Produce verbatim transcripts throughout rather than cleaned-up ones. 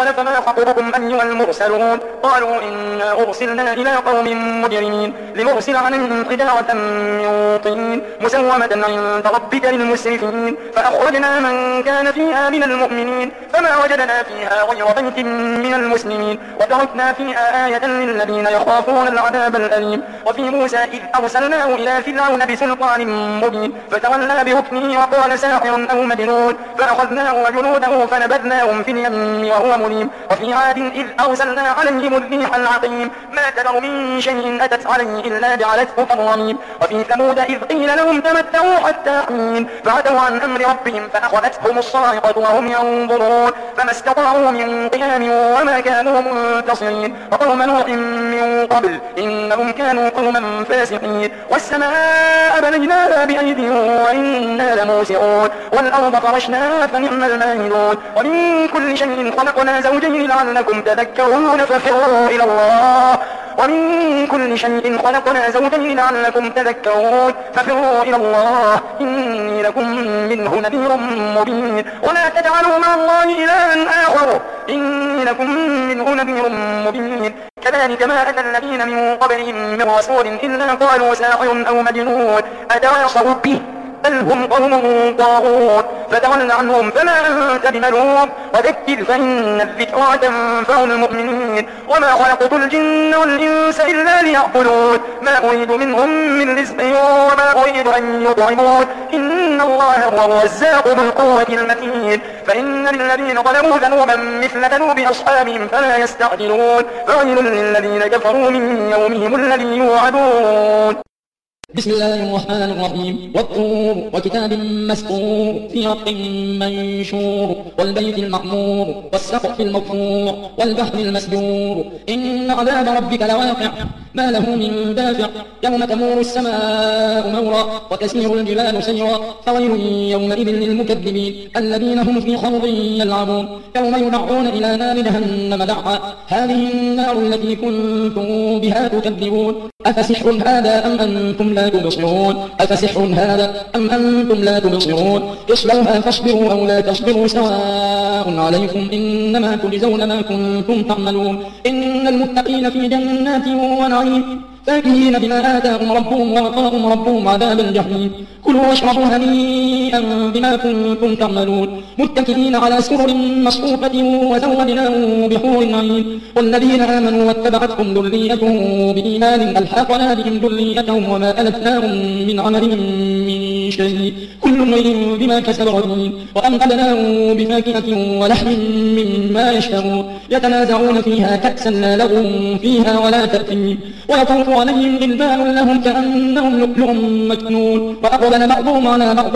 قال فما خطبكم أيها المرسلون قالوا إنا أرسلنا إلى قوم مجرمين لنرسل عليهم حجارة من طين مسومة عند ربك للمسرفين فأخرجنا من كان فيها من المؤمنين فما وجدنا فيها غير بيت من المسلمين وتركنا فيها آية للذين يخافون العذاب الأليم. وفي موسى إذ أرسلناه إلى فرعون بسلطان مبين فتولى بحكمه وقال ساحر أو مجنون فأخذناه وجنوده فنبذناهم في اليم وهو مليم. وفي عاد إذ أرسلنا عليهم الريح العقيم ما تذر من شيء أتت عليه إلا جعلته كالرميم. وفي ثمود إذ قيل لهم تمتعوا حتى حين فعتوا عن أمر ربهم فأخذتهم الصاعقة وهم ينظرون فما استطاعوا من قيام وما كانوا منتصرين. وقوم نوح من قبل إنهم كانوا قوما فاسقين. والسماء بنيناها بأيد وإنا لموسعون والأرض فرشناها فنعم الماهدون. ومن كل شيء خلقنا زوجين لعلكم تذكرون ففروا إلى الله ومن كل شيء خلقنا زوجين لعلكم تذكرون ففروا إلى الله إني لكم منه نذير مبين. ولا تجعلوا مع الله إلها آخر إني لكم منه نذير مبين. كذلك ما أتى الذين من قبلهم من رسول إلا قالوا ساحر أو مجنون أتواصوا به بل هم قوم طاغون فتول عنهم فما أنت بملوم وذكر فإن الذكرى تنفع المؤمنين. وما خلقت الجن والإنس إلا ليعبدون ما أريد منهم من رزق وما أريد أن يطعمون إن الله هو الرزاق ذو القوة المتين. فإن للذين ظلموا ذنوبا مثل ذنوب أصحابهم فلا يستعجلون فويل للذين كفروا من يومهم الذي يوعدون. بسم الله الرحمن الرحيم والطور وكتاب مسطور في رق منشور والبيت المعمور والسقف المرفوع والبحر المسجور إن عذاب ربك لواقع ما له من دافع يوم تمور السماء مورا وتسير الجبال سيرا فويل يومئذ للمكذبين الذين هم في خوض يلعبون يوم يدعون إلى نار جهنم دعا هذه النار التي كنتم بها تكذبون أفسحر هذا أم أنتم لا تبصرون أفسحر هذا أم أنتم لا تبصرون اصلوها فاصبروا أو لا تصبروا سواء عليكم إنما تجزون ما كنتم تعملون إن المتقين في جنات ونعيم فاكهين بما آتاهم ربهم ووقاهم ربهم عذاب الجحيم كلوا واشربوا هنيئا بما كنتم تعملون متكئين على سرر مصفوفة وزوجناهم بحور عين والذين آمنوا واتبعتهم ذريتهم بإيمان ألحقنا بهم ذريتهم وما ألتناهم من عملهم من شيء كل امرئ بما كسب رهين وأمددناهم بفاكهة ولحم مما يشتهون يتنازعون فيها كأسا لا لغو فيها ولا تأثيم ويطوف عليهم غلمان لهم كأنهم لؤلؤ مكنون وأقبل بعضهم على بعض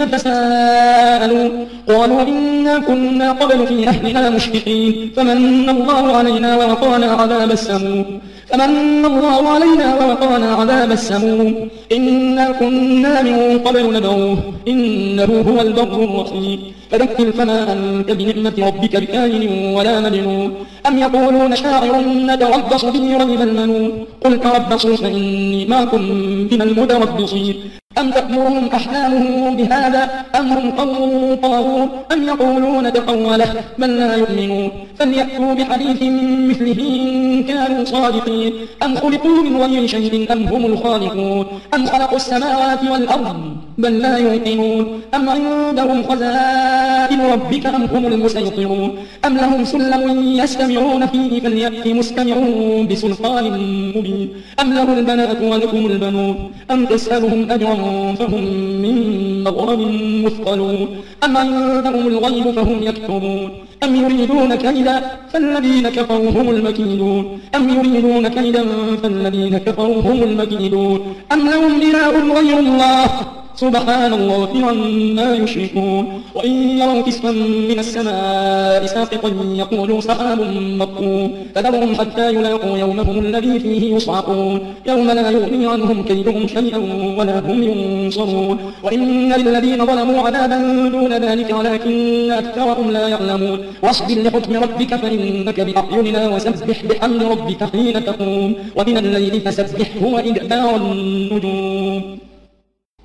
يتساءلون قالوا إنا كنا قبل في أهلنا مشفقين فمن الله علينا ووقانا عذاب السموم فمن الله علينا ووقانا عذاب السموم إنا كنا من قبل ندعوه إنه هو البر الرحيم فذكر فما أنت بنعمة ربك بكاهن ولا مجنون أم يقولون شاعر نتربص به ريب المنون قل تربصوا فإني معكم من المتربصين أم تأمرهم أحلامهم بهذا أم هم قوم طاغون أم يقولون تقوله بل لا يؤمنون فليأتوا بحديث مثله إن كانوا صادقين أم خلقوا من غير شيء أم هم الخالقون أم خلقوا السماوات والأرض بل لا يوقنون أم عندهم خزائن ربك أم هم المسيطرون أم لهم سلم يستمعون فيه فليأت مستمعون بسلطان مبين أم له البنات ولكم البنون أم تسألهم أجرا فهم من مغرم مثقلون أم عندهم الغيب فهم يكتبون أم يريدون كيدا فالذين كفروا هم المكيدون أم يريدون كيدا فالذين كفروا هم المكيدون أم لهم إله غير الله سبحان الله عما يشركون وإن يروا كسفا من السماء ساقطا يقولوا سحاب مركوم فذرهم حتى يلاقوا يومهم الذي فيه يصعقون يوم لا يغني عنهم كيدهم شيئا ولا هم ينصرون وإن للذين ظلموا عذابا دون ذلك ولكن أكثرهم لا يعلمون واصبر لحكم ربك فإنك بأعيننا وسبح بحمد ربك حين تقوم ومن الليل فسبحه وإدبار النجوم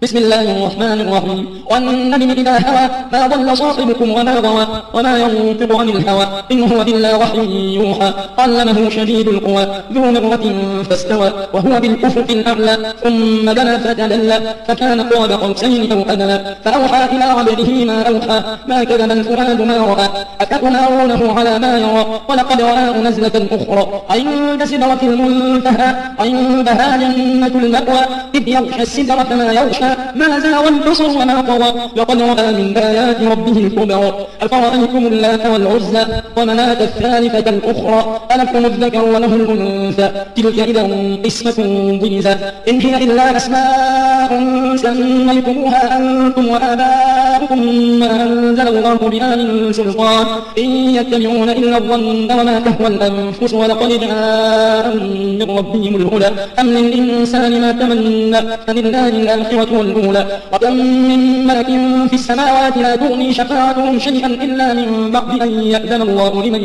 بسم الله الرحمن الرحيم والنجم إذا هوى ما ضل صاحبكم وما غوى وما ينطق عن الهوى إن هو إلا وحي يوحى علمه شديد القوى ذو مرة فاستوى وهو بالأفق الأعلى ثم دنا فتدلى فكان قاب قوسين أو أدنى فأوحى إلى عبده ما أوحى ما كذب الفؤاد ما رأى أفتمارونه على ما يرى ولقد رآه نزلة أخرى عند سدرة المنتهى عندها جنة المأوى إذ يغشى السدرة ما يغشى ما زاغ البصر وما طغى لقد رأى من آيات ربه الكبرى أفرأيتم اللات والعزى ومناة الثالثة الأخرى ألكم الذكر وله الأنثى تلك إذا قسمة ضيزى إن هي إلا أسماء سميتموها أنتم وآباؤكم ما أنزل الله بها من سلطان إن يتبعون إلا الظن وما تهوى الأنفس ولقد جاءهم من ربهم الهدى أم للإنسان ما تمنى فلله الآخرة والأولى وكم من ملك في السماوات لا تغني شفاعتهم شيئا إلا من بعد أن يأذن الله لمن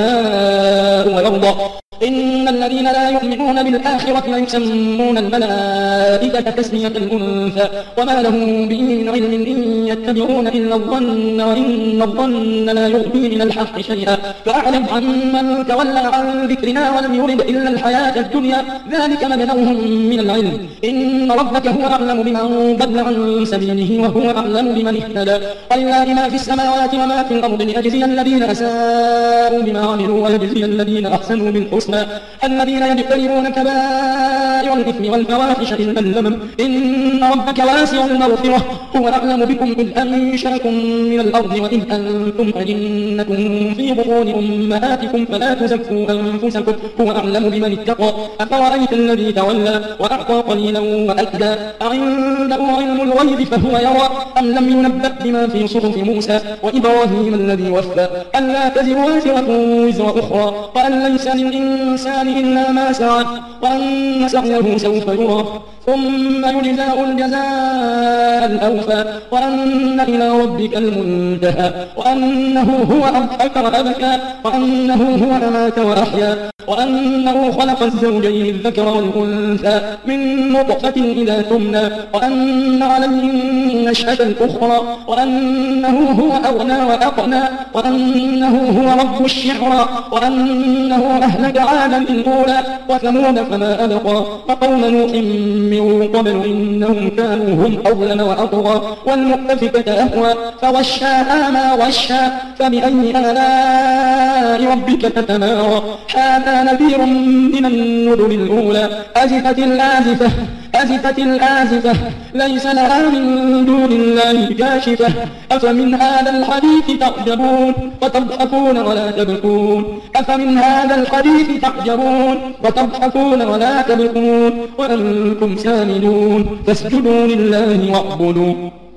يشاء ويرضى إن الذين لا يؤمنون بالآخرة ليسمون الملائكة تسمية الأنثى وما لهم به من علم إن يتبعون إلا الظن وإن الظن لا يغني من الحق شيئا فأعرض عمن تولى عن ذكرنا ولم يرد إلا الحياة الدنيا ذلك مبلغهم من العلم إن ربك هو أعلم بمن ضل عن سبيله وهو أعلم بمن اهتدى ولله ما في السماوات وما في الأرض ليجزي الذين أساءوا بما عملوا ويجزي الذين أحسنوا بالحسنى الذين يجتنبون كبائر الإثم والفواحش إلا اللمم إن ربك واسع المغفرة هو أعلم بكم إذ أنشأكم من الأرض وإذ أنتم أجنة في بطون أمهاتكم فلا تزكوا أنفسكم هو أعلم بمن اتقى أفرأيت الذي تولى وأعطى قليلا وأكدى أعنده علم الغيب فهو يرى أم لم ينبأ بما في صحف موسى وإبراهيم الذي وفى ألا تزر وازرة وزر أخرى وأن ليس للإنسان إلا ما سعى وأن سعيه سوف يرى ثم يجزاه الجزاء الأوفى وأن إلى ربك المنتهى وأنه هو أضحك وأبكى وأنه هو أمات وأحيا وأنه خلق الزوجين الذكر والأنثى من نطفة إذا تمنى وأن عليه النشأة الأخرى وأنه هو أغنى وأقنى وأنه هو رب الشعرى وأنه أهلك عادا الأولى وثمود فما أبقى وقوم نوح من قبل إنهم كانوا هم أظلم وأطغى والمؤتفكة أهوى فغشاها ما غشى فبأي آلاء ربك تتمارى هذا نذير من النذر الأولى أزفت الآزفة أزفت الآزفة ليس لها من دون الله كاشفة أفمن هذا الحديث تعجبون وتضحكون ولا تبكون أفمن هذا الحديث تعجبون وتضحكون ولا تبكون وأنتم سامدون فاسجدوا لله واعبدوا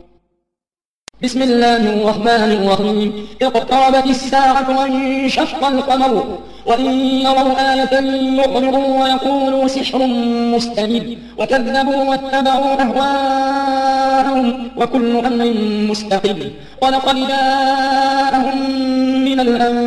بسم الله الرحمن الرحيم اقتربت الساعة وانشق القمر وإن يروا آية يعرضوا ويقولوا سحر مستمر وكذبوا واتبعوا أهواءهم وكل أمر مستقر ولقد جاءهم من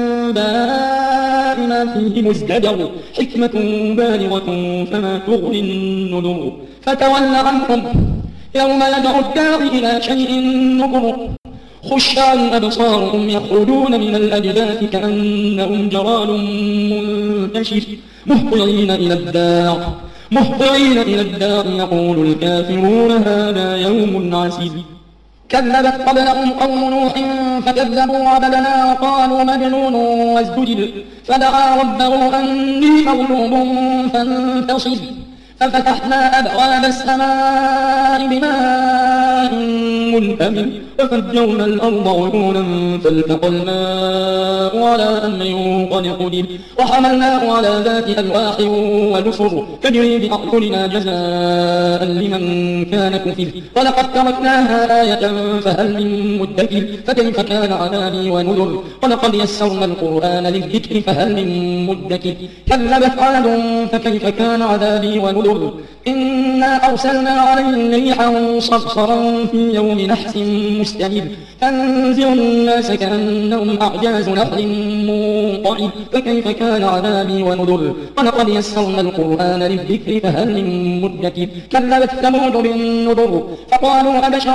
الأنباء ما فيه مزدجر حكمة بالغة فما تغني النذر فتول عنهم يوم يدعو الداعي إلى شيء نكر خشعا أبصارهم يخرجون من الأجداث كأنهم جراد منتشر مهطعين إلى الداع مهطعين إلى الداع يقول الكافرون هذا يوم عسير كذبت قبلهم قوم نوح فكذبوا عبدنا وقالوا مجنون وازدجر فدعا ربه أني مغلوب فانتصر ففتحنا أبواب السماء بماء منهمر ففجرنا الأرض عيونا فالتقى الماء على أمر قد قدر وحملناه على ذات ألواح ودسر تجري بأعيننا جزاء لمن كان كفر ولقد تركناها آية فهل من مدكر فكيف كان عذابي ونذر ولقد يسرنا القرآن للذكر فهل من مدكر كذبت عاد فكيف كان عذابي ونذر إنا أرسلنا عليهم ريحا صرصرا في يوم نحس مستمر تنزع الناس كأنهم أعجاز نخل منقعد فكيف كان عذابي ونذر ولقد يسرنا القرآن للذكر فهل من مدكر كذبت ثمود بالنذر فقالوا أبشرا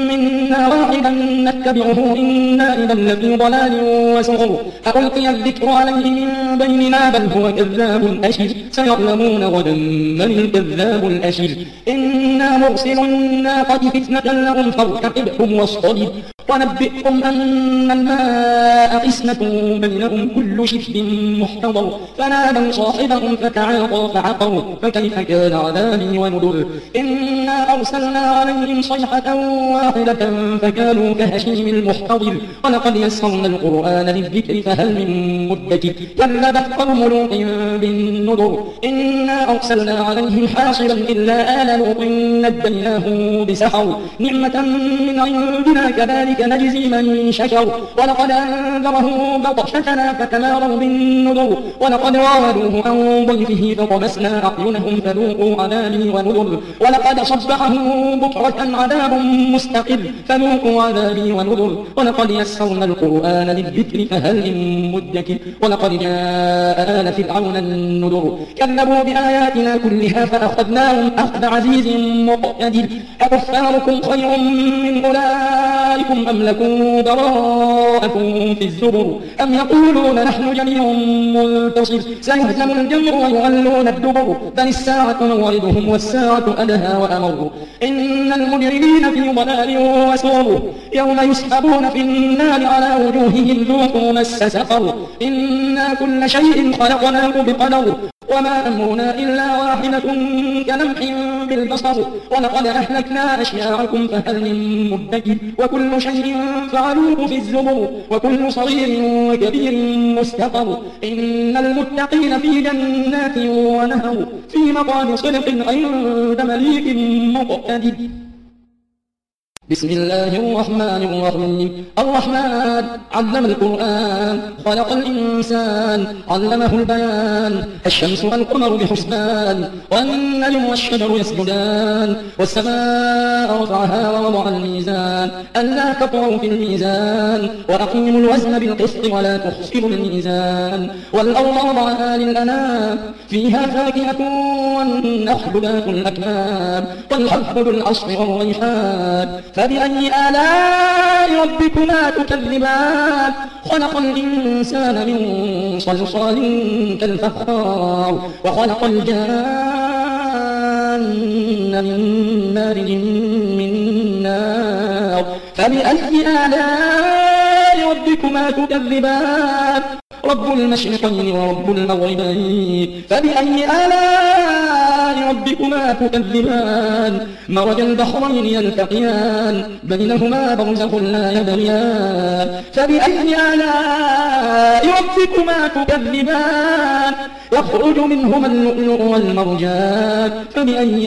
منا واحدا نتبعه إنا إذا لفي ضلال وسعر ألقي الذكر عليه من بيننا بل هو كذاب أشر سيعلمون غدا من الكذاب الأشر إنا مرسل الناقة فتنة لهم فارتقبهم واصطبر ونبئهم أن الماء قسمة بينهم كل شرب محتضر فنادوا صاحبهم فتعاطى فعقر فكيف كان عذابي ونذر إنا أرسلنا عليهم صيحة واحدة فكانوا كهشيم المحتضر ولقد يسرنا القرآن للذكر فهل من مدكر كذبت قوم لوط بالنذر إنا أرسلنا عليهم حاصبا إلا آل لوط نجيناه بسحر نعمة من عندنا كذلك نجزي من شكر ولقد أنذره بطشتنا فتماروا بالنذر ولقد راودوه عن ضيفه فطمسنا أعينهم فذوقوا عذابي ونذر ولقد صبحهم بكرة عذاب مستقر فذوقوا عذابي ونذر ولقد يسرنا القرآن للذكر فهل من مدكر ولقد جاء آل فرعون النذر كذبوا بآياتنا كلها فأخذناهم أخذ عزيز مقتدر أكفاركم خير من أولئكم أم لكم براءة في الزبر أم يقولون نحن جميع منتصر سيهزم الجمع ويولون الدبر بل الساعة موعدهم والساعة أدهى وأمر إن المجرمين في ضلال وسعر يوم يسحبون في النار على وجوههم ذوقوا مس سقر إنا كل شيء خلقناه بقدر وما أمرنا إلا واحدة كلمح بالبصر ولقد أهلكنا أشياعكم فهل من مدكر وكل شيء فعلوه في الزبر وكل صغير وكبير مستقر إن المتقين في جنات ونهر في مقعد صدق عند مليك مقتدر بسم الله الرحمن الرحيم الرحمن علم القرآن خلق الإنسان علمه البيان الشمس والقمر بحسبان والنجم والشجر يسجدان والسماء رفعها ووضع الميزان ألا تطغوا في الميزان وأقيموا الوزن بالقسط ولا تخسروا الميزان والأرض وضعها للأنام فيها فاكهة والنخل ذات الأكمام والحب ذو العصف والريحان فبأي آلاء ربكما تكذبان خلق الإنسان من صلصال كالفخار وخلق الجان من مارج من نار فبأي آلاء ربكما تكذبان رب المشرقين ورب المغربين فبأي آلاء ربكما تكذبان مرج البحرين يلتقيان بينهما برزخ لا يبغيان فبأي آلاء ربكما تكذبان يخرج منهما اللؤلؤ والمرجان فبأي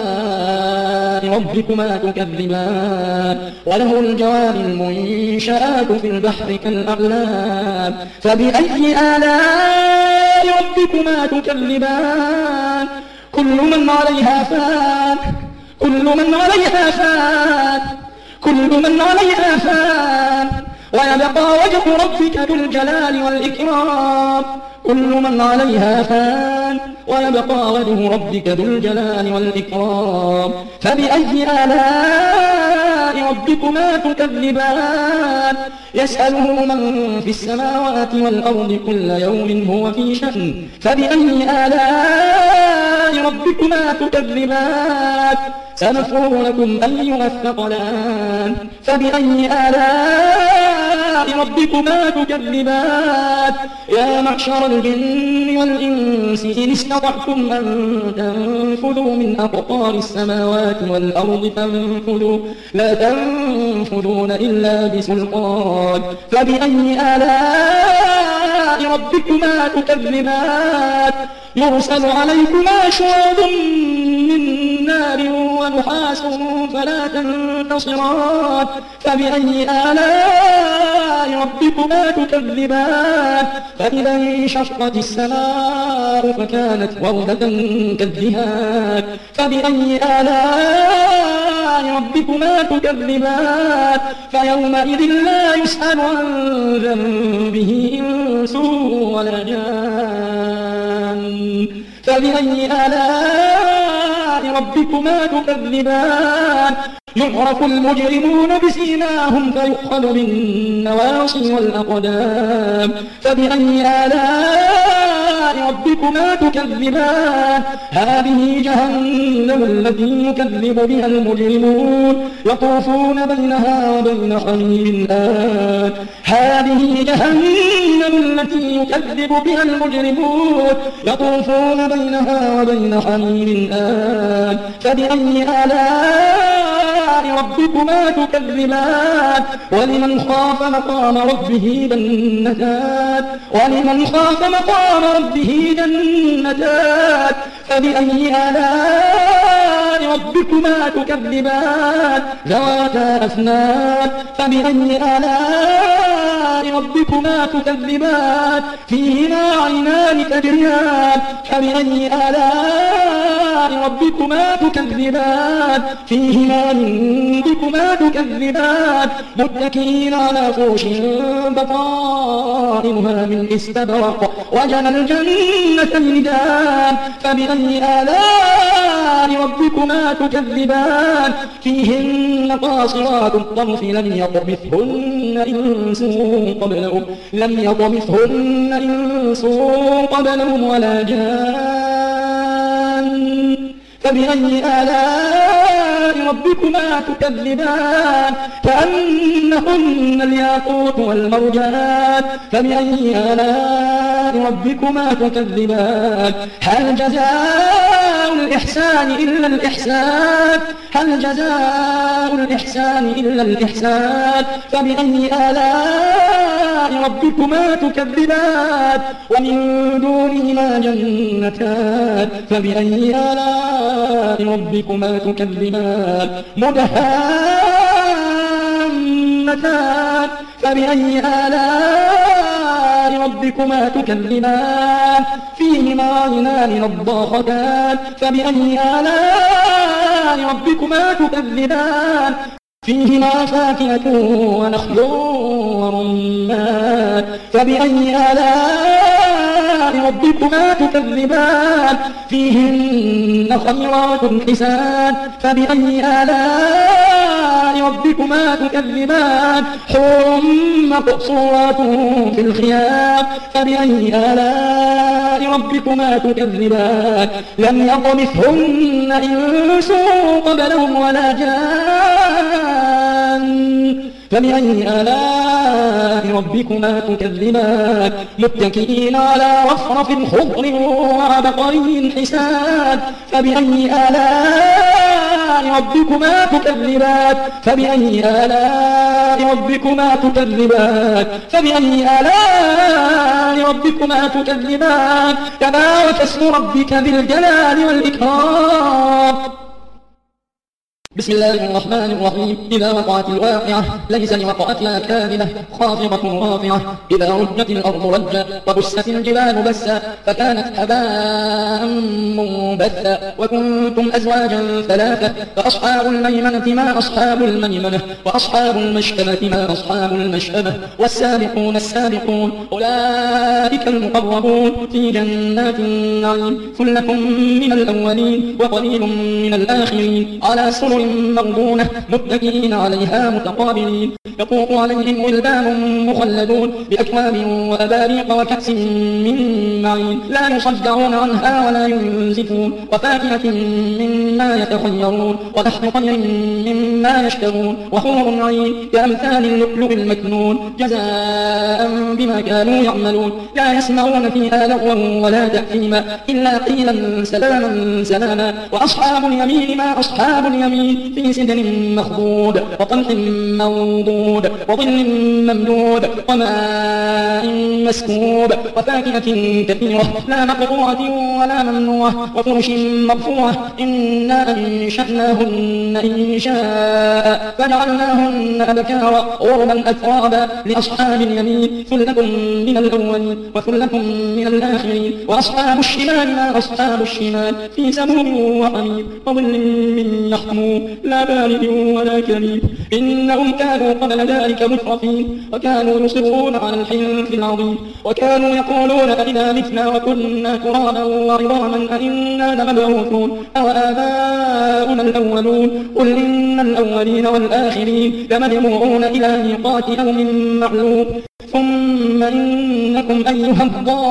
آلاء ربكما تكذبان وله الجوار المنشآت في البحر كالأعلام فبأي آلاء ربكما تكذبان كل من عليها فان كل من عليها فان كل من عليها فان ويبقى وجه ربك ذو الجلال والإكرام كل من عليها فان ويبقى وجه ربك ذو الجلال والإكرام فبأي آلاء ربكما تكذبان يسأله من في السماوات والأرض كل يوم هو في شأن فبأي آلاء ربكما تكذبان سنفرغ لكم أيها الثقلان فبأي آلاء ربكما تكذبان يا معشر الجن والإنس إن استطعتم أن تنفذوا من أقطار السماوات والأرض فانفذوا لا تنفذون إلا بسلطان فبأي آلاء ربكما تكذبان يرسل عليكما شواظ من نار ونحاس فلا تنتصران فبأي آلاء ربكما تكذبان فإذا انشقت السماء فكانت وردة كالدهان فبأي آلاء آلاء ربكما تكذبان فيومئذ لا يسأل عن ذنبه إنس ولا جان فبأي آلاء ربكما تكذبان يعرف المجرمون بسيماهم فيؤخذ بالنواصي والأقدام فبأي آلاء ربكما تكذبان هذه جهنم التي يكذب بها المجرمون يطوفون بينها وبين حميم آن هذه جهنم التي يكذب بها المجرمون يطوفون بينها وبين حميم آن فبأي آلاء ربكما تكذبان ولمن خاف مقام ربه جنتان ولمن خاف مقام ربه جنتان فبأي آلاء ربكما تكذبان ذواتا أفنان فبأي آلاء ربكما تكذبان فيهما عينان تجريان فبأي آلاء ربكما تكذبان فيهما من ربكما تكذبان متكئين على فرش بطائنها من استبرق وجنى الجنتين دان فبأي آلاء ربكما تكذبان فيهن قاصرات الطرف لم يطمثهن إنس قبلهم لم يطمثهن إنس قبلهم ولا جان فبأي آلاء ربكما تكذبان كأنهن الياقوت والمرجان فبأي آلاء ربكما تكذبان هل جزاء الإحسان إلا الإحسان هل جزاء الإحسان إلا الإحسان فبأي آلاء ربكما تكذبان ومن دونهما جنتان فبأي آلاء ربكما تكذبان مدهامتان فبأي آلاء ربكما تكذبان فيهما عينان نضاختان فبأي آلاء ربكما تكذبان فيهما فاكهة ونخل ورمان فبأي آلاء ربكما تكذبان فيهن خيرات حسان فبأي آلاء ربكما تكذبان حور مقصورات في الخيام فبأي آلاء ربكما تكذبان لم يطمثهن إنس قبلهم ولا جان فبأي آلاء ربكما تكذبان متكئين على رفرف خضر وعبقري حسان فبأي آلاء ربكما تكذبان فبأي آلاء ربكما تكذبان فبأي آلاء ربكما تكذبان تبارك اسم ربك ذي الجلال والإكرام بسم الله الرحمن الرحيم إذا وقعت الواقعة ليس لوقعتها كاذبة خافضة رافعة إذا رجت الأرض رجا وبست الجبال بسا فكانت هباء منبثا وكنتم أزواجا ثلاثة فأصحاب الميمنة ما أصحاب الميمنة وأصحاب المشأمة ما أصحاب المشأمة والسابقون السابقون أولئك المقربون في جنات النعيم ثلة من الأولين وقليل من الآخرين على سرر مرضونة متكئين عليها متقابلين يطوف عليهم ولدان مخلدون بأكواب وأباريق وكأس من معين لا يصدعون عنها ولا ينزفون وفاكهة مما يتخيرون ولحم طير مما يشترون وحور عين كأمثال اللؤلؤ المكنون جزاء بما كانوا يعملون لا يسمعون فيها لغوا ولا تأثيما إلا قيلا سلاما سلاما وأصحاب اليمين ما أصحاب اليمين في سدر مخضود وطلح منضود وظل ممدود وماء مسكوب وفاكهة كثيرة لا مقطوعة ولا ممنوعة وفرش مرفوعة إنا أنشأناهن إنشاء فجعلناهن أبكارا عربا أترابا لأصحاب اليمين ثلة من الأولين وثلة من الآخرين وأصحاب الشمال ما أصحاب الشمال في سموم وحميم وظل من يحموم لا بارد ولا كريم إنهم كانوا قبل ذلك مترفين وكانوا يصرون على الحنث العظيم وكانوا يقولون أئذا متنا وكنا ترابا وعظاما أئنا لمبعوثون أو آباؤنا الأولون قل إن الأولين والآخرين لمجموعون إلى ميقات يوم معلوم ثم إنكم أيها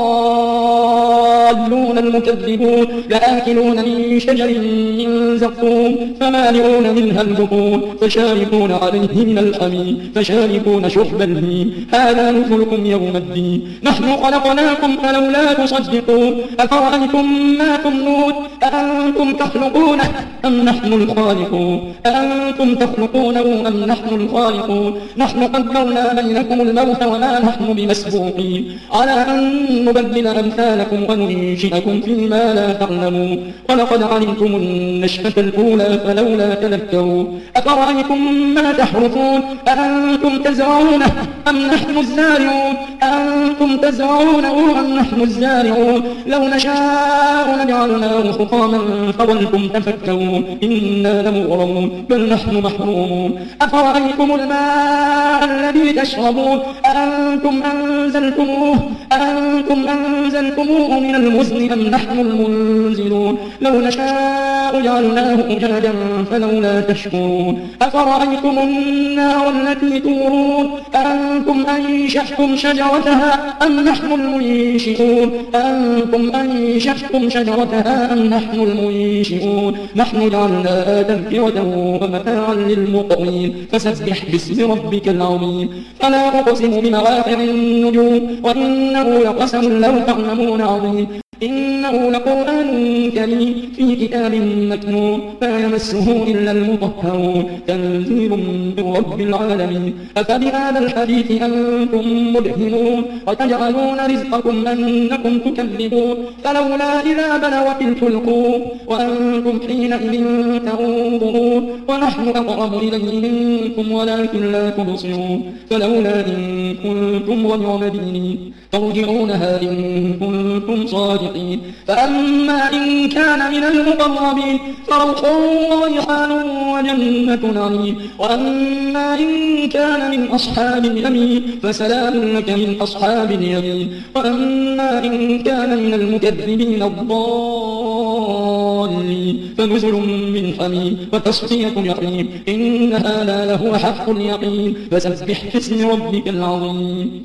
الضالون المكذبون لآكلون من شجر من زقوم فمالئون منها البطون فشاربون عليه من الحميم فشاربون شرب الهيم هذا نزلكم يوم الدين نحن خلقناكم فلولا تصدقون أفرأيتم ما تمنون أأنتم تخلقونه أم نحن الخالقون أأنتم تخلقونه أم نحن الخالقون نحن قدرنا بينكم الموت وما نحن بمسبوقين على أن نبدل أمثالكم وننشئكم فيما لا تعلمون ولقد علمتم النشأة الأولى فلولا تذكرون أفرأيتم ما تحرثون أأنتم تزرعونه أم نحن الزارعون أأنتم تزرعونه أم نحن الزارعون لو نشاء لجعلناه حطاما فظلتم تفكرون إنا لمغرمون بل نحن محرومون أفرأيتم الماء الذي تشربون أأنتم أنزلتموه أأنتم أنزلتموه من المزن أم نحن المنزلون لو نشاء جعلناه أجاجا فلولا تشكرون أفرأيتم النار التي تورون أأنتم أنشأتم شجرتها أم نحن المنشئون أأنتم أنشأتم شجرتها أم نحن المنشئون نحن جعلناها تذكرة ومتاعا للمقوين فسبح باسم ربك العظيم فلا أقسم بمواقع النجوم وإنه لقسم لو تعلمون عظيم إنه لقرآن كريم في كتاب مكنون لا يمسه إلا المطهرون تنزيل من رب العالمين أفبهذا الحديث أنتم مدهنون وتجعلون رزقكم أنكم تكذبون فلولا إذا بلغت الحلقوم وأنتم حينئذ تنظرون ونحن أقرب إليه منكم ولكن لا تبصرون فلولا إن كنتم غير مدينين ترجعونها إن كنتم صادقين فأما إن كان من المقربين فروح وريحان وجنة نعيم وأما إن كان من أصحاب اليمين فسلام لك من أصحاب اليمين وأما إن كان من المكذبين الضالين فنزل من حميم وتصفية جحيم إن هذا لهو حق اليقين فسبح باسم ربك العظيم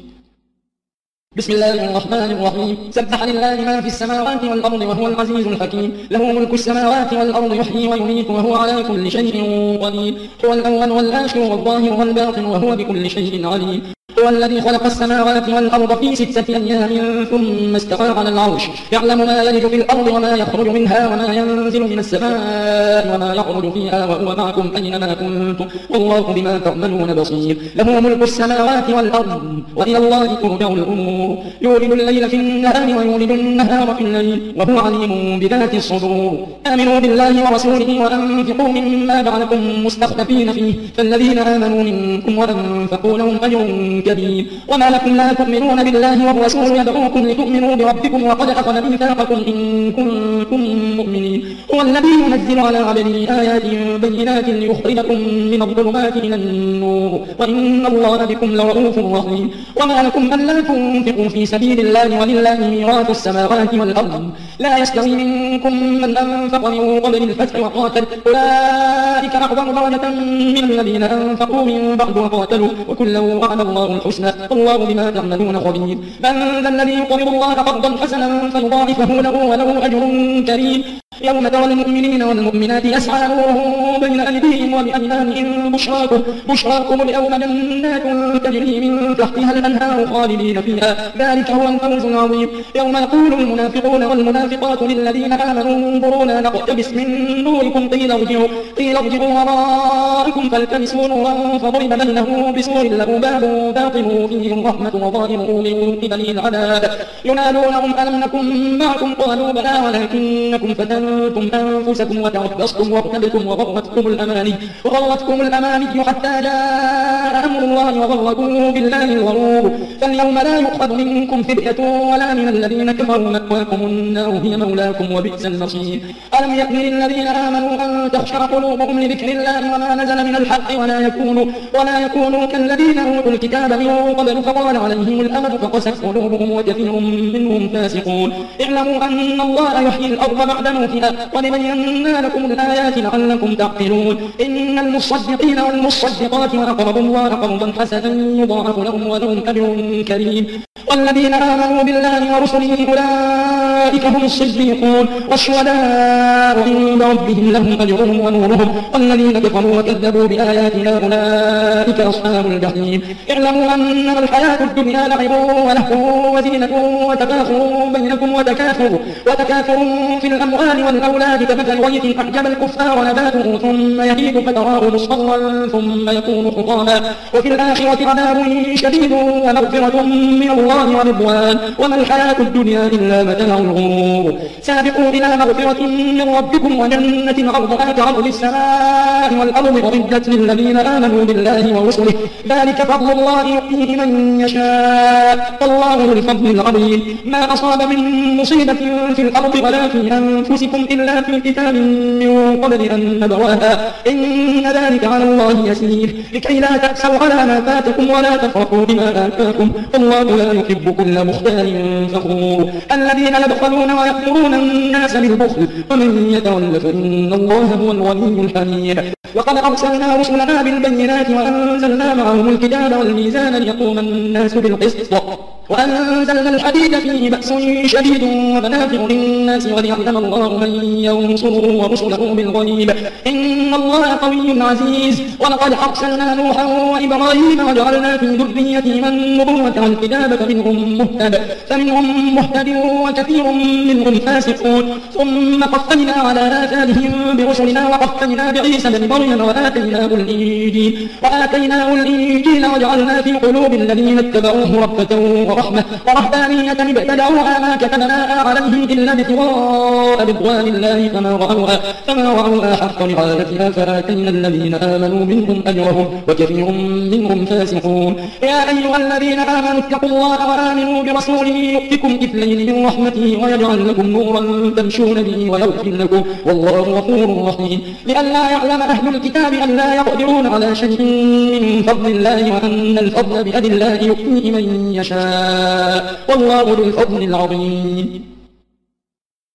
بسم الله الرحمن الرحيم سبح لله ما في السماوات والأرض وهو العزيز الحكيم له ملك السماوات والأرض يحيي ويميت وهو على كل شيء قدير هو الأول والآخر والظاهر والباطن وهو بكل شيء عليم هو الذي خلق السماوات والأرض في ستة أيام ثم استوى على العرش يعلم ما يلج في الأرض وما يخرج منها وما ينزل من السماء وما يخرج فيها وهو معكم أينما كنتم والله بما تعملون بصير له ملك السماوات والأرض وإلى الله ترجع الأمور يولد الليل في النهار ويولد النهار في الليل وهو عليم بذات الصدور آمنوا بالله ورسوله وأنفقوا مما جعلكم مستخلفين فيه فالذين آمنوا منكم وأنفقوا لهم أجر كبير وما لكم لا تؤمنون بالله والرسول يدعوكم لتؤمنوا بربكم وقد أخذ ميثاقكم إن كنتم مؤمنين هو الذي ينزل على عبده آيات بينات ليخرجكم من الظلمات إلى النور وإن الله بكم لرؤوف رحيم وما لكم ألا تنفقوا في سبيل الله ولله ميراث السماوات والأرض لا يستوي منكم من أنفق من قبل الفتح وقاتل أولئك أعظم درجة من الذين أنفقوا من بعد وقاتلوا وكلا وعد الله الحسنى والله بما تعملون خبير من ذا الذي يقرض الله قرضا حسنا فيضاعفه له وله أجر كريم يوم ترى المؤمنين والمؤمنات يسعى نورهم بين أيديهم وبأيمانهم بشراكم بشراكم اليوم جنات تجري من تحتها الأنهار خالدين فيها ذلك هو الفوز العظيم يوم يقول المنافقون والمنافقات للذين آمنوا انظرونا نقتبس من نوركم قيل ارجعوا قيل ارجعوا وراءكم فالتمسوا نورا فضرب بينه بسور له باب باطنه فيه الرحمة وظاهره من قبله العذاب ينادونهم ألم نكن معكم قالوا بلى ولكنكم فتنتم فتنتم أنفسكم وتربصتم وارتبتم وغرتكم الأماني وغرتكم الأماني حتى جاء أمر الله وغركم بالله الغرور فاليوم لا يؤخذ منكم فدية ولا من الذين كفروا مأواكم النار هي مولاكم وبئس المصير ألم يأن للذين آمنوا أن تخشع قلوبهم لذكر الله وما نزل من الحق ولا يكونوا ولا يكونوا كالذين أوتوا الكتاب من قبل فطال عليهم الأمد فقست قلوبهم وكثير منهم فاسقون اعلموا أن الله يحيي الأرض بعد موتها قد بينا لكم الآيات لعلكم تعقلون إن المصدقين والمصدقات وأقرضوا الله قرضا حسنا يضاعف لهم ولهم أجر كريم والذين آمنوا بالله ورسله أولئك هم الصديقون والشهداء عند ربهم لهم أجرهم ونورهم والذين كفروا وكذبوا بآياتنا أولئك أصحاب الجحيم اعلموا أنما الحياة الدنيا لعب ولهو وزينة وتفاخر بينكم وتكاثر وتكاثر في الأموال والأولاد كمثل غيث أعجب الكفار نباته ثم يهيج فتراه مصفرا ثم يكون حطاما وفي الآخرة عذاب شديد ومغفرة من الله ورضوان وما الحياة الدنيا إلا متاع الغرور سابقوا إلى مغفرة من ربكم وجنة عرضها كعرض السماء والأرض أعدت للذين آمنوا بالله ورسله ذلك فضل الله يؤتيه من يشاء والله ذو الفضل العظيم ما أصاب من مصيبة في الأرض ولا في أنفسكم إلا في كتاب من قبل أن نبرأها إن ذلك على الله يسير لكي لا تأسوا على ما فاتكم ولا تفرحوا بما آتاكم والله لا يحب كل مختال فخور الذين يبخلون ويأمرون الناس بالبخل ومن يتول فإن الله هو الغني الحميد وقد أرسلنا رسلنا بالبينات وأنزلنا معهم الكتاب والميزان ليقوم الناس بالقسط وأنزلنا الحديد فيه بأس شديد ومنافع للناس وليعلم الله من ينصره ورسله بالغيب إن الله قوي عزيز ولقد أرسلنا نوحا وإبراهيم وجعلنا في ذريتهما النبوة والكتاب فمنهم مهتد فمنهم مهتد وكثير منهم فاسقون ثم قفينا على آثارهم برسلنا وقفينا بعيسى بن مريم وآتيناه الإنجيل وآتيناه الإنجيل وجعلنا في قلوب الذين اتبعوه رأفة ورحمة ورهبانية ابتدعوها ما كتبناها عليهم إلا ابتغاء رضوان الله فما رعوها فما رعوها حق رعايتها فآتينا الذين آمنوا منهم أجرهم وكثير منهم فاسقون يا أيها الذين آمنوا اتقوا الله وآمنوا برسوله يؤتكم كفلين من رحمته ويجعل لكم نورا تمشون به ويغفر لكم والله غفور رحيم لئلا يعلم أهل الكتاب أن لا يقدرون على شيء من فضل الله وأن الفضل بيد الله يؤتيه من يشاء والله ذو الفضل العظيم